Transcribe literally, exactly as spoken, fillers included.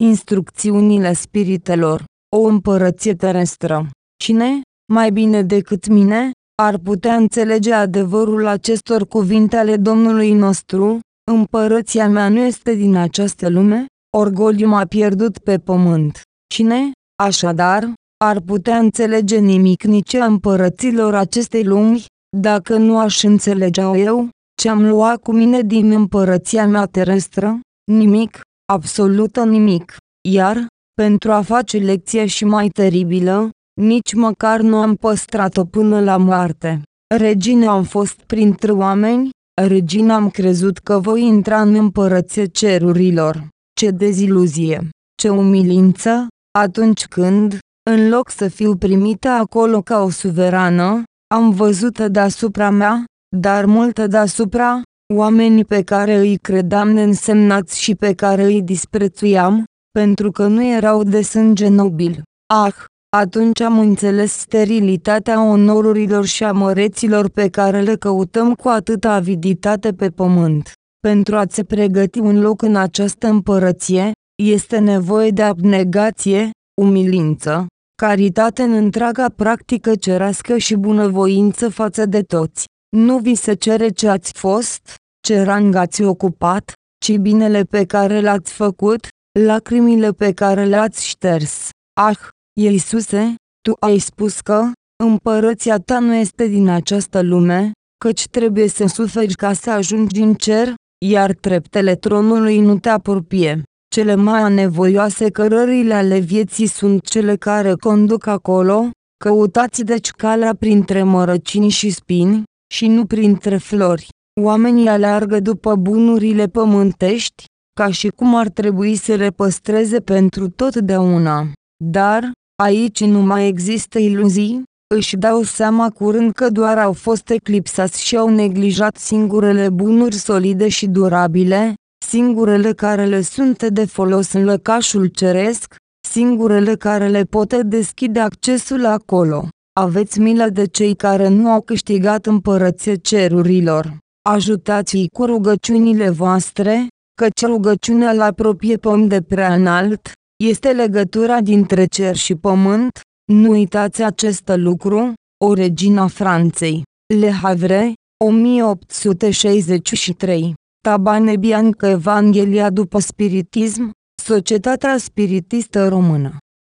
instrucțiunile spiritelor, o împărăție terestră. Cine, mai bine decât mine, ar putea înțelege adevărul acestor cuvinte ale Domnului nostru? Împărăția mea nu este din această lume, orgoliul m-a pierdut pe pământ. Cine, așadar, ar putea înțelege nimic nici a împărăților acestei lumi, dacă nu aș înțelege eu, ce-am luat cu mine din împărăția mea terestră? Nimic, absolut nimic. Iar, pentru a face lecția și mai teribilă, nici măcar nu am păstrat-o până la moarte. Regine am fost printre oameni, regina am crezut că voi intra în împărăția cerurilor. Ce deziluzie, ce umilință, atunci când, în loc să fiu primită acolo ca o suverană, am văzut deasupra mea, dar mult deasupra, oamenii pe care îi credeam neînsemnați și pe care îi disprețuiam, pentru că nu erau de sânge nobil. Ah, atunci am înțeles sterilitatea onorurilor și a măreților pe care le căutăm cu atâta aviditate pe pământ. Pentru a-ți pregăti un loc în această împărăție, este nevoie de abnegație, umilință, caritate în întreaga practică cerească și bunăvoință față de toți. Nu vi se cere ce ați fost, ce rang ați ocupat, ci binele pe care l-ați făcut, lacrimile pe care le-ați șters. Ah, Iisuse, Tu ai spus că împărăția Ta nu este din această lume, căci trebuie să suferi ca să ajungi în cer, iar treptele tronului nu te apropie. Cele mai anevoioase cărările ale vieții sunt cele care conduc acolo, căutați deci calea printre mărăcini și spini, și nu printre flori. Oamenii aleargă după bunurile pământești, ca și cum ar trebui să le păstreze pentru totdeauna. Dar, aici nu mai există iluzii, își dau seama curând că doar au fost eclipsați și au neglijat singurele bunuri solide și durabile, singurele care le sunt de folos în lăcașul ceresc, singurele care le pot deschide accesul acolo. Aveți milă de cei care nu au câștigat împărăția cerurilor. Ajutați-i cu rugăciunile voastre, căci rugăciunea îl apropie pe om de prea înalt, este legătura dintre cer și pământ. Nu uitați acest lucru, o regina Franței. Le Havre, o mie opt sute șaizeci și trei. Tabane Bianca Evanghelia după spiritism, Societatea Spiritistă Română.